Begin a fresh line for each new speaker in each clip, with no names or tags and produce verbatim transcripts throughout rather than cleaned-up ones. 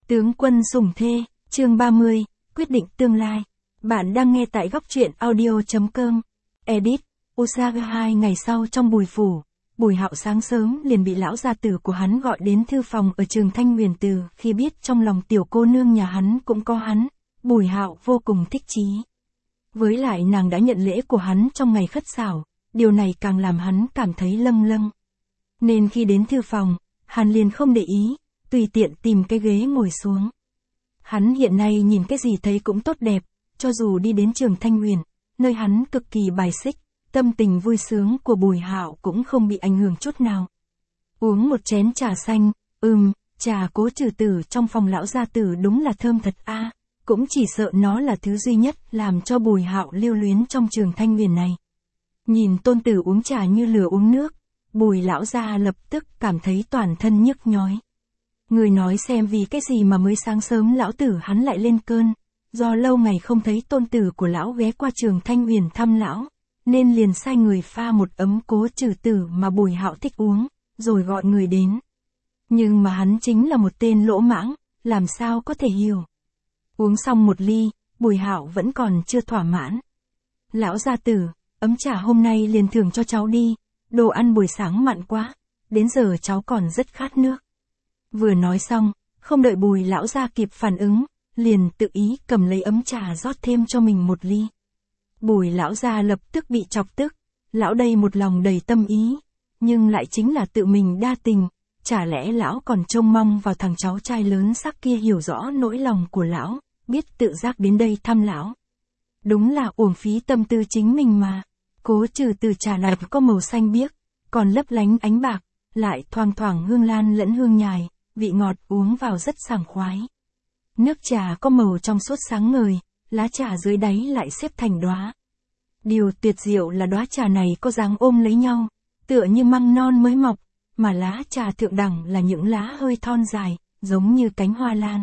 Tướng quân sủng thê, chương ba mươi, quyết định tương lai. Bạn đang nghe tại góc truyện audio chấm com. Edit, Usaga hai ngày sau trong Bùi phủ, Bùi Hạo sáng sớm liền bị lão gia tử của hắn gọi đến thư phòng ở Trường Thanh Huyền Từ, khi biết trong lòng tiểu cô nương nhà hắn cũng có hắn, Bùi Hạo vô cùng thích chí. Với lại nàng đã nhận lễ của hắn trong ngày khất xảo, điều này càng làm hắn cảm thấy lâng lâng. Nên khi đến thư phòng, hắn liền không để ý, tùy tiện tìm cái ghế ngồi xuống. Hắn hiện nay nhìn cái gì thấy cũng tốt đẹp, cho dù đi đến Trường Thanh Huyền, nơi hắn cực kỳ bài xích, tâm tình vui sướng của Bùi Hạo cũng không bị ảnh hưởng chút nào. Uống một chén trà xanh, ừm, trà Cố Trừ Tử trong phòng lão gia tử đúng là thơm thật a, à, cũng chỉ sợ nó là thứ duy nhất làm cho Bùi Hạo lưu luyến trong Trường Thanh Huyền này. Nhìn tôn tử uống trà như lửa uống nước, Bùi lão gia lập tức cảm thấy toàn thân nhức nhói. Người nói xem vì cái gì mà mới sáng sớm lão tử hắn lại lên cơn, do lâu ngày không thấy tôn tử của lão ghé qua Trường Thanh Huyền thăm lão, nên liền sai người pha một ấm Cố Trừ Tử mà Bùi Hạo thích uống, rồi gọi người đến. Nhưng mà hắn chính là một tên lỗ mãng, làm sao có thể hiểu. Uống xong một ly, Bùi Hạo vẫn còn chưa thỏa mãn. Lão gia tử, ấm trà hôm nay liền thưởng cho cháu đi, đồ ăn buổi sáng mặn quá, đến giờ cháu còn rất khát nước. Vừa nói xong, không đợi Bùi lão gia kịp phản ứng, liền tự ý cầm lấy ấm trà rót thêm cho mình một ly. Bùi lão gia lập tức bị chọc tức, lão đây một lòng đầy tâm ý, nhưng lại chính là tự mình đa tình, chả lẽ lão còn trông mong vào thằng cháu trai lớn sắc kia hiểu rõ nỗi lòng của lão, biết tự giác đến đây thăm lão. Đúng là uổng phí tâm tư chính mình mà. Cố Trừ Tử trà này có màu xanh biếc, còn lấp lánh ánh bạc, lại thoang thoảng hương lan lẫn hương nhài, vị ngọt uống vào rất sảng khoái. Nước trà có màu trong suốt sáng ngời, lá trà dưới đáy lại xếp thành đóa. Điều tuyệt diệu là đóa trà này có dáng ôm lấy nhau, tựa như măng non mới mọc, mà lá trà thượng đẳng là những lá hơi thon dài, giống như cánh hoa lan.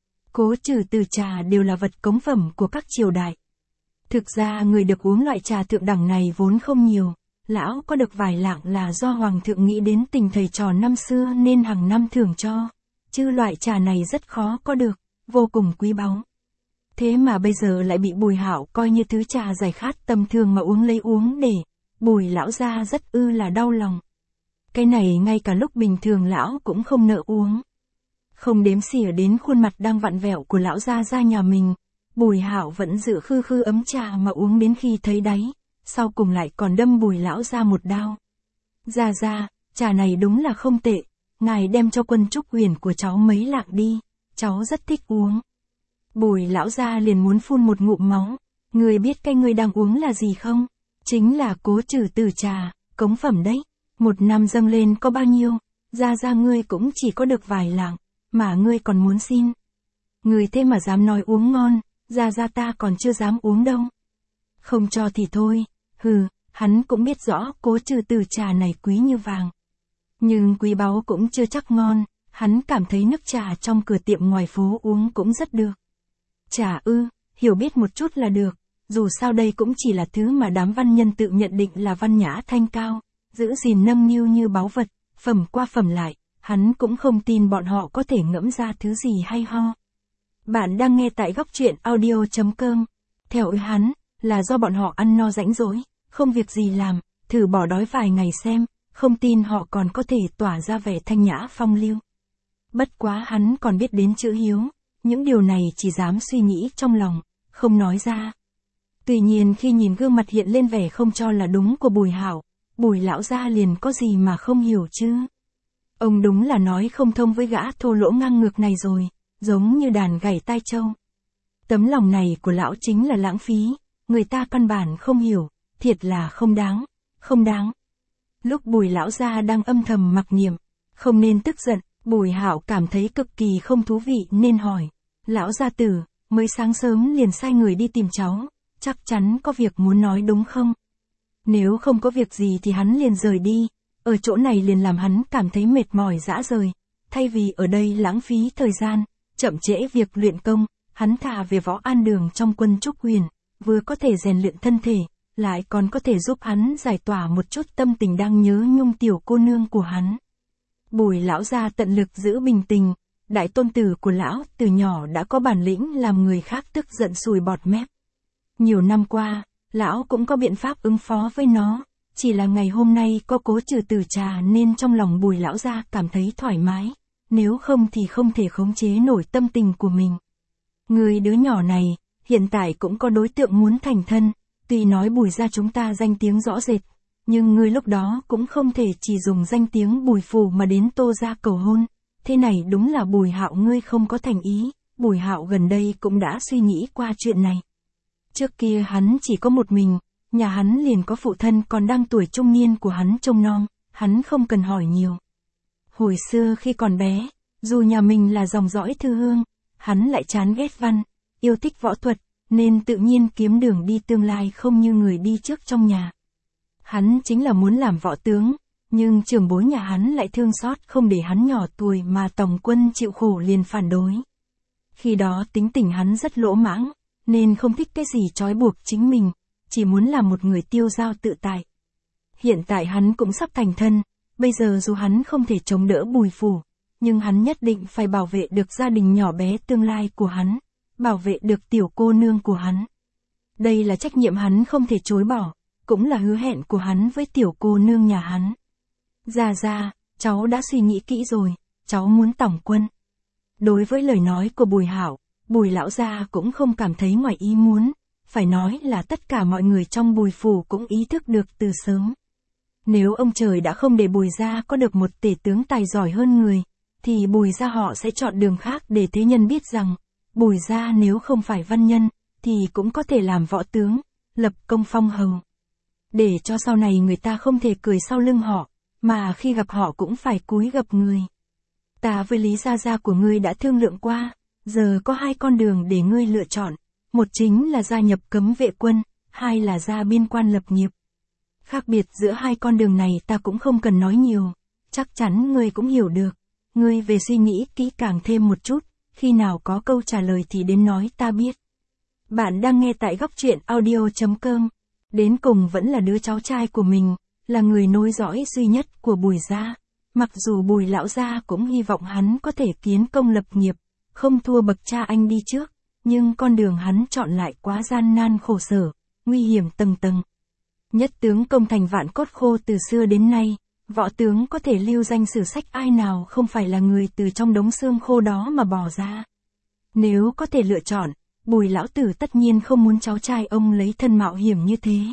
Cố Trừ Tử trà đều là vật cống phẩm của các triều đại. Thực ra người được uống loại trà thượng đẳng này vốn không nhiều, lão có được vài lạng là do hoàng thượng nghĩ đến tình thầy trò năm xưa nên hàng năm thưởng cho, chứ loại trà này rất khó có được, vô cùng quý báu. Thế mà bây giờ lại bị Bùi Hạo coi như thứ trà giải khát tầm thường mà uống lấy uống để, Bùi lão gia rất ư là đau lòng. Cái này ngay cả lúc bình thường lão cũng không nỡ uống. Không đếm xỉa đến khuôn mặt đang vặn vẹo của lão gia gia nhà mình, Bùi Hạo vẫn giữ khư khư ấm trà mà uống đến khi thấy đáy, sau cùng lại còn đâm Bùi lão gia một đao. Gia gia, trà này đúng là không tệ, ngài đem cho Quân Trúc Huyền của cháu mấy lạng đi, cháu rất thích uống. Bùi lão gia liền muốn phun một ngụm máu, người biết cái người đang uống là gì không? Chính là Cố Trừ Tử trà, cống phẩm đấy, một năm dâng lên có bao nhiêu, gia gia ngươi cũng chỉ có được vài lạng, mà ngươi còn muốn xin. Người thế mà dám nói uống ngon, gia gia ta còn chưa dám uống đâu. Không cho thì thôi, hừ, hắn cũng biết rõ Cố Trừ Tử trà này quý như vàng. Nhưng quý báu cũng chưa chắc ngon, hắn cảm thấy nước trà trong cửa tiệm ngoài phố uống cũng rất được. Trà ư, hiểu biết một chút là được, dù sao đây cũng chỉ là thứ mà đám văn nhân tự nhận định là văn nhã thanh cao, giữ gìn nâng niu như báu vật, phẩm qua phẩm lại, hắn cũng không tin bọn họ có thể ngẫm ra thứ gì hay ho. Bạn đang nghe tại góc truyện audio chấm com. Theo ý hắn, là do bọn họ ăn no rãnh rỗi, không việc gì làm, thử bỏ đói vài ngày xem, không tin họ còn có thể tỏa ra vẻ thanh nhã phong lưu. Bất quá hắn còn biết đến chữ hiếu, những điều này chỉ dám suy nghĩ trong lòng, không nói ra. Tuy nhiên khi nhìn gương mặt hiện lên vẻ không cho là đúng của Bùi Hạo, Bùi lão gia liền có gì mà không hiểu chứ. Ông đúng là nói không thông với gã thô lỗ ngang ngược này rồi, giống như đàn gảy tai trâu. Tấm lòng này của lão chính là lãng phí, người ta căn bản không hiểu, thiệt là không đáng, không đáng. Lúc Bùi lão gia đang âm thầm mặc niệm, không nên tức giận, Bùi Hạo cảm thấy cực kỳ không thú vị nên hỏi, lão gia tử, mới sáng sớm liền sai người đi tìm cháu, chắc chắn có việc muốn nói đúng không? Nếu không có việc gì thì hắn liền rời đi, ở chỗ này liền làm hắn cảm thấy mệt mỏi dã rời, thay vì ở đây lãng phí thời gian, chậm trễ việc luyện công, hắn thà về Võ An Đường trong Quân Trúc Huyền, vừa có thể rèn luyện thân thể, lại còn có thể giúp hắn giải tỏa một chút tâm tình đang nhớ nhung tiểu cô nương của hắn. Bùi lão gia tận lực giữ bình tĩnh, đại tôn tử của lão từ nhỏ đã có bản lĩnh làm người khác tức giận sùi bọt mép. Nhiều năm qua, lão cũng có biện pháp ứng phó với nó, chỉ là ngày hôm nay có cố trừ từ trà nên trong lòng Bùi lão gia cảm thấy thoải mái, nếu không thì không thể khống chế nổi tâm tình của mình. Người đứa nhỏ này, hiện tại cũng có đối tượng muốn thành thân, tuy nói Bùi gia chúng ta danh tiếng rõ rệt, nhưng ngươi lúc đó cũng không thể chỉ dùng danh tiếng Bùi phủ mà đến Tô gia cầu hôn, thế này đúng là Bùi Hạo ngươi không có thành ý. Bùi Hạo gần đây cũng đã suy nghĩ qua chuyện này. Trước kia hắn chỉ có một mình, nhà hắn liền có phụ thân còn đang tuổi trung niên của hắn trông nom, hắn không cần hỏi nhiều. Hồi xưa khi còn bé, dù nhà mình là dòng dõi thư hương, hắn lại chán ghét văn, yêu thích võ thuật, nên tự nhiên kiếm đường đi tương lai không như người đi trước trong nhà. Hắn chính là muốn làm võ tướng, nhưng trưởng bối nhà hắn lại thương xót không để hắn nhỏ tuổi mà tổng quân chịu khổ liền phản đối. Khi đó tính tình hắn rất lỗ mãng, nên không thích cái gì trói buộc chính mình, chỉ muốn làm một người tiêu dao tự tại. Hiện tại hắn cũng sắp thành thân, bây giờ dù hắn không thể chống đỡ Bùi phủ, nhưng hắn nhất định phải bảo vệ được gia đình nhỏ bé tương lai của hắn, bảo vệ được tiểu cô nương của hắn. Đây là trách nhiệm hắn không thể chối bỏ, cũng là hứa hẹn của hắn với tiểu cô nương nhà hắn. Gia Gia, cháu đã suy nghĩ kỹ rồi, cháu muốn tổng quân. Đối với lời nói của Bùi Hạo, Bùi lão gia cũng không cảm thấy ngoài ý muốn, phải nói là tất cả mọi người trong Bùi phủ cũng ý thức được từ sớm. Nếu ông trời đã không để Bùi gia có được một tể tướng tài giỏi hơn người, thì Bùi gia họ sẽ chọn đường khác để thế nhân biết rằng, Bùi gia nếu không phải văn nhân, thì cũng có thể làm võ tướng, lập công phong hầu. Để cho sau này người ta không thể cười sau lưng họ, mà khi gặp họ cũng phải cúi gập người. Ta với Lý gia gia của ngươi đã thương lượng qua, giờ có hai con đường để ngươi lựa chọn, một chính là gia nhập cấm vệ quân, hai là ra biên quan lập nghiệp. Khác biệt giữa hai con đường này ta cũng không cần nói nhiều, chắc chắn ngươi cũng hiểu được. Ngươi về suy nghĩ kỹ càng thêm một chút, khi nào có câu trả lời thì đến nói ta biết. Bạn đang nghe tại góc truyện audio chấm com. Đến cùng vẫn là đứa cháu trai của mình, là người nối dõi duy nhất của Bùi gia. Mặc dù Bùi lão gia cũng hy vọng hắn có thể kiến công lập nghiệp, không thua bậc cha anh đi trước, nhưng con đường hắn chọn lại quá gian nan khổ sở, nguy hiểm tầng tầng. Nhất tướng công thành vạn cốt khô từ xưa đến nay, võ tướng có thể lưu danh sử sách ai nào không phải là người từ trong đống xương khô đó mà bỏ ra. Nếu có thể lựa chọn, Bùi lão tử tất nhiên không muốn cháu trai ông lấy thân mạo hiểm như thế.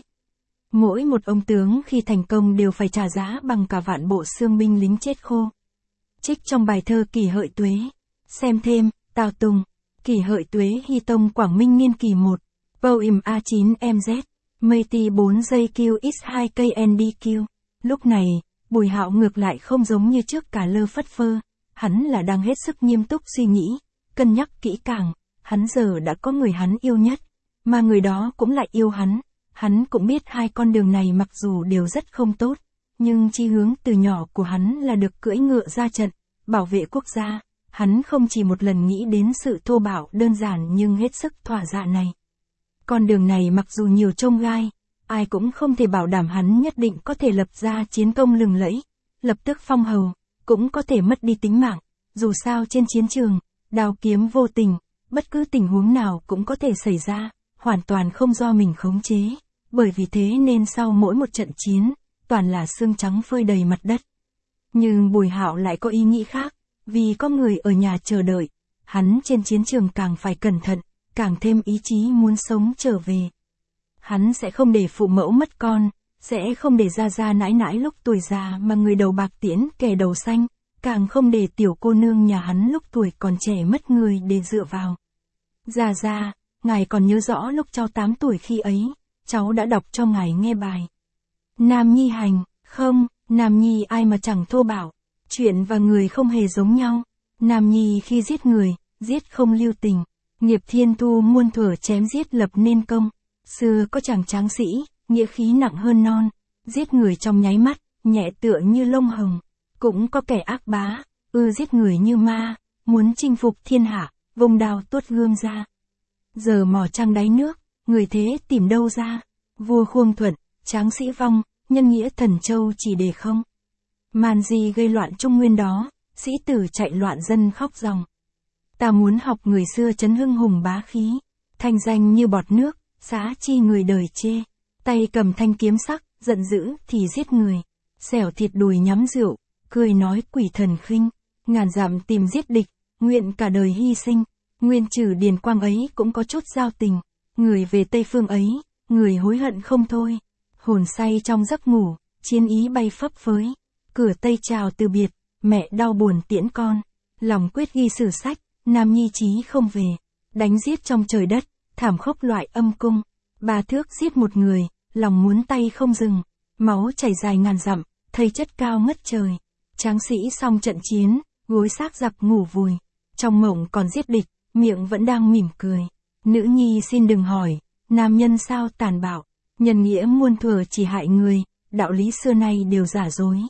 Mỗi một ông tướng khi thành công đều phải trả giá bằng cả vạn bộ xương binh lính chết khô. Trích trong bài thơ Kỷ Hợi Tuế. Xem thêm, Tào Tùng, Kỷ Hợi Tuế Hy Tông Quảng Minh Niên Kỳ một, Poem A chín M Z, Mati bốn giây Q X hai K N D Q. Lúc này, Bùi Hạo ngược lại không giống như trước cả lơ phất phơ, hắn là đang hết sức nghiêm túc suy nghĩ, cân nhắc kỹ càng, hắn giờ đã có người hắn yêu nhất, mà người đó cũng lại yêu hắn. Hắn cũng biết hai con đường này mặc dù đều rất không tốt, nhưng chí hướng từ nhỏ của hắn là được cưỡi ngựa ra trận, bảo vệ quốc gia. Hắn không chỉ một lần nghĩ đến sự thô bạo đơn giản nhưng hết sức thỏa dạ này. Con đường này mặc dù nhiều chông gai, ai cũng không thể bảo đảm hắn nhất định có thể lập ra chiến công lừng lẫy, lập tức phong hầu, cũng có thể mất đi tính mạng. Dù sao trên chiến trường, đao kiếm vô tình, bất cứ tình huống nào cũng có thể xảy ra, hoàn toàn không do mình khống chế. Bởi vì thế nên sau mỗi một trận chiến, toàn là xương trắng phơi đầy mặt đất. Nhưng Bùi Hạo lại có ý nghĩ khác, vì có người ở nhà chờ đợi, hắn trên chiến trường càng phải cẩn thận, càng thêm ý chí muốn sống trở về. Hắn sẽ không để phụ mẫu mất con, sẽ không để gia gia nãi nãi lúc tuổi già mà người đầu bạc tiễn kẻ đầu xanh, càng không để tiểu cô nương nhà hắn lúc tuổi còn trẻ mất người để dựa vào. Gia gia, ngài còn nhớ rõ lúc cháu tám tuổi khi ấy, cháu đã đọc cho ngài nghe bài Nam Nhi hành, không, Nam Nhi ai mà chẳng thô bạo, chuyện và người không hề giống nhau. Nam Nhi khi giết người, giết không lưu tình, nghiệp thiên thu muôn thuở chém giết lập nên công. Xưa có chàng tráng sĩ, nghĩa khí nặng hơn non, giết người trong nháy mắt, nhẹ tựa như lông hồng. Cũng có kẻ ác bá, ư giết người như ma, muốn chinh phục thiên hạ, vùng đao tuốt gươm ra. Giờ mò trăng đáy nước, người thế tìm đâu ra, vua Khuông Thuận, tráng sĩ vong, nhân nghĩa thần châu chỉ để không. Màn gì gây loạn trung nguyên đó, sĩ tử chạy loạn dân khóc ròng. Ta muốn học người xưa trấn hưng hùng bá khí, thanh danh như bọt nước, xá chi người đời chê. Tay cầm thanh kiếm sắc, giận dữ thì giết người. Xẻo thịt đùi nhắm rượu, cười nói quỷ thần khinh. Ngàn dặm tìm giết địch, nguyện cả đời hy sinh. Nguyên trừ Điền Quang ấy cũng có chút giao tình. Người về Tây Phương ấy, người hối hận không thôi. Hồn say trong giấc ngủ, chiến ý bay phấp phới. Cửa Tây chào từ biệt, mẹ đau buồn tiễn con. Lòng quyết ghi sử sách, nam nhi chí không về. Đánh giết trong trời đất, thảm khốc loại âm cung. Ba thước giết một người, lòng muốn tay không dừng. Máu chảy dài ngàn dặm, thây chất cao ngất trời. Tráng sĩ xong trận chiến, gối xác giặc ngủ vùi. Trong mộng còn giết địch, miệng vẫn đang mỉm cười. Nữ nhi xin đừng hỏi, nam nhân sao tàn bạo. Nhân nghĩa muôn thuở chỉ hại người, đạo lý xưa nay đều giả dối.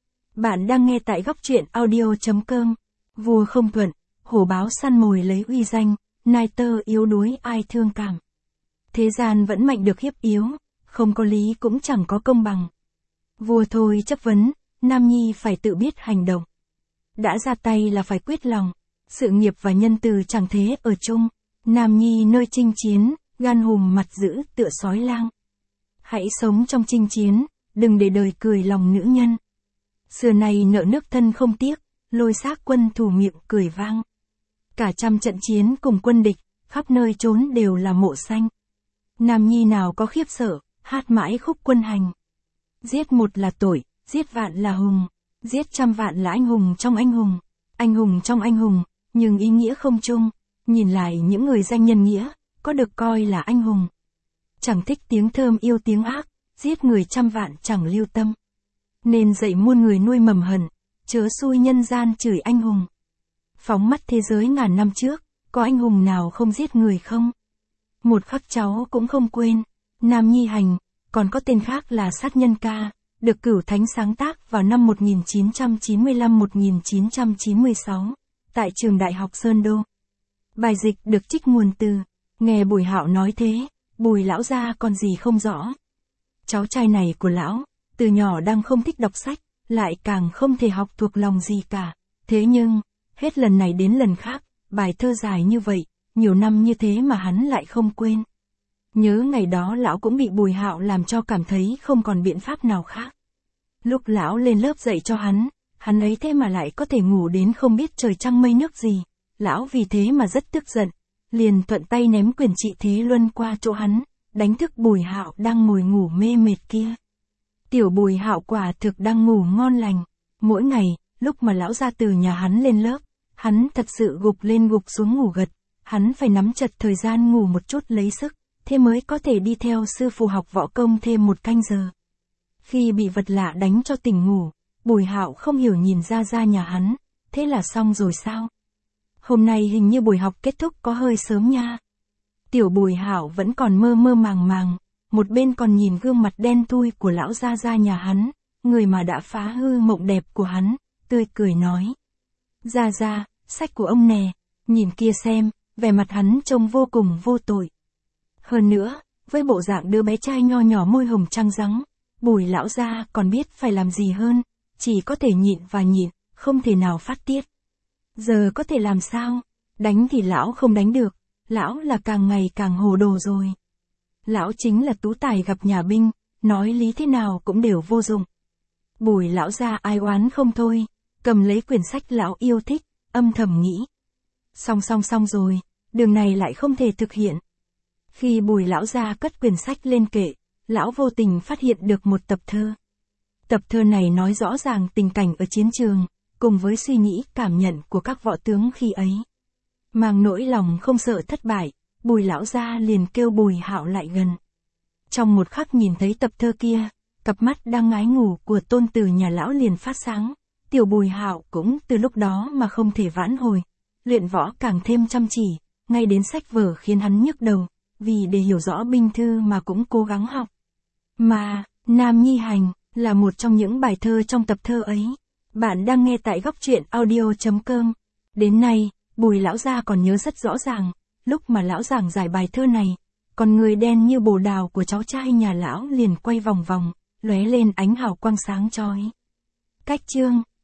Bạn đang nghe tại góc truyện audio.com. Vua không thuận, hổ báo săn mồi lấy uy danh, nai tơ yếu đuối ai thương cảm. Thế gian vẫn mạnh được hiếp yếu, không có lý cũng chẳng có công bằng. Vua thôi chấp vấn, nam nhi phải tự biết hành động. Đã ra tay là phải quyết lòng, sự nghiệp và nhân từ chẳng thế ở chung. Nam nhi nơi chinh chiến, gan hùm mặt dữ tựa sói lang. Hãy sống trong chinh chiến, đừng để đời cười lòng nữ nhân. Xưa này nợ nước thân không tiếc, lôi xác quân thủ miệng cười vang. Cả trăm trận chiến cùng quân địch, khắp nơi trốn đều là mộ xanh. Nam nhi nào có khiếp sợ, hát mãi khúc quân hành. Giết một là tội, giết vạn là hùng, giết trăm vạn là anh hùng trong anh hùng, anh hùng trong anh hùng, nhưng ý nghĩa không chung. Nhìn lại những người danh nhân nghĩa, có được coi là anh hùng. Chẳng thích tiếng thơm yêu tiếng ác, giết người trăm vạn chẳng lưu tâm. Nên dạy muôn người nuôi mầm hận, chớ xui nhân gian chửi anh hùng. Phóng mắt thế giới ngàn năm trước, có anh hùng nào không giết người không? Một khắc cháu cũng không quên, Nam Nhi Hành, còn có tên khác là Sát Nhân Ca, được Cửu Thánh sáng tác vào năm một nghìn chín trăm chín mươi lăm đến một nghìn chín trăm chín mươi sáu, tại trường Đại học Sơn Đô. Bài dịch được trích nguồn từ, nghe Bùi Hạo nói thế, Bùi lão gia còn gì không rõ. Cháu trai này của lão, từ nhỏ đang không thích đọc sách, lại càng không thể học thuộc lòng gì cả. Thế nhưng, hết lần này đến lần khác, bài thơ dài như vậy, nhiều năm như thế mà hắn lại không quên. Nhớ ngày đó lão cũng bị Bùi Hạo làm cho cảm thấy không còn biện pháp nào khác. Lúc lão lên lớp dạy cho hắn, hắn ấy thế mà lại có thể ngủ đến không biết trời trăng mây nước gì. Lão vì thế mà rất tức giận, liền thuận tay ném quyển trị thế luân qua chỗ hắn, đánh thức Bùi Hạo đang ngồi ngủ mê mệt kia. Tiểu Bùi Hạo quả thực đang ngủ ngon lành. Mỗi ngày, lúc mà lão ra từ nhà hắn lên lớp, hắn thật sự gục lên gục xuống ngủ gật, hắn phải nắm chặt thời gian ngủ một chút lấy sức, thế mới có thể đi theo sư phụ học võ công thêm một canh giờ. Khi bị vật lạ đánh cho tỉnh ngủ, Bùi Hạo không hiểu nhìn ra ra nhà hắn, thế là xong rồi sao? Hôm nay hình như buổi học kết thúc có hơi sớm nha. Tiểu Bùi Hạo vẫn còn mơ mơ màng màng, một bên còn nhìn gương mặt đen thui của lão gia gia nhà hắn, người mà đã phá hư mộng đẹp của hắn, tươi cười nói. Gia gia, sách của ông nè, nhìn kia xem, vẻ mặt hắn trông vô cùng vô tội. Hơn nữa, với bộ dạng đứa bé trai nho nhỏ môi hồng trăng rắn, Bùi lão gia còn biết phải làm gì hơn, chỉ có thể nhịn và nhịn, không thể nào phát tiết. Giờ có thể làm sao? Đánh thì lão không đánh được, lão là càng ngày càng hồ đồ rồi. Lão chính là tú tài gặp nhà binh, nói lý thế nào cũng đều vô dụng. Bùi lão gia ai oán không thôi, cầm lấy quyển sách lão yêu thích, âm thầm nghĩ. Xong xong xong rồi, đường này lại không thể thực hiện. Khi Bùi lão gia cất quyển sách lên kệ, lão vô tình phát hiện được một tập thơ. Tập thơ này nói rõ ràng tình cảnh ở chiến trường, cùng với suy nghĩ cảm nhận của các võ tướng khi ấy. Mang nỗi lòng không sợ thất bại, Bùi lão gia liền kêu Bùi Hạo lại gần. Trong một khắc nhìn thấy tập thơ kia, cặp mắt đang ngái ngủ của tôn tử nhà lão liền phát sáng. Tiểu Bùi Hạo cũng từ lúc đó mà không thể vãn hồi, luyện võ càng thêm chăm chỉ, ngay đến sách vở khiến hắn nhức đầu, vì để hiểu rõ binh thư mà cũng cố gắng học. Mà, Nam Nhi Hành, là một trong những bài thơ trong tập thơ ấy. Bạn đang nghe tại góc truyện audio.com. Đến nay, Bùi lão gia còn nhớ rất rõ ràng, lúc mà lão giảng giải bài thơ này, còn người đen như bồ đào của cháu trai nhà lão liền quay vòng vòng, lóe lên ánh hào quang sáng chói. Cách chương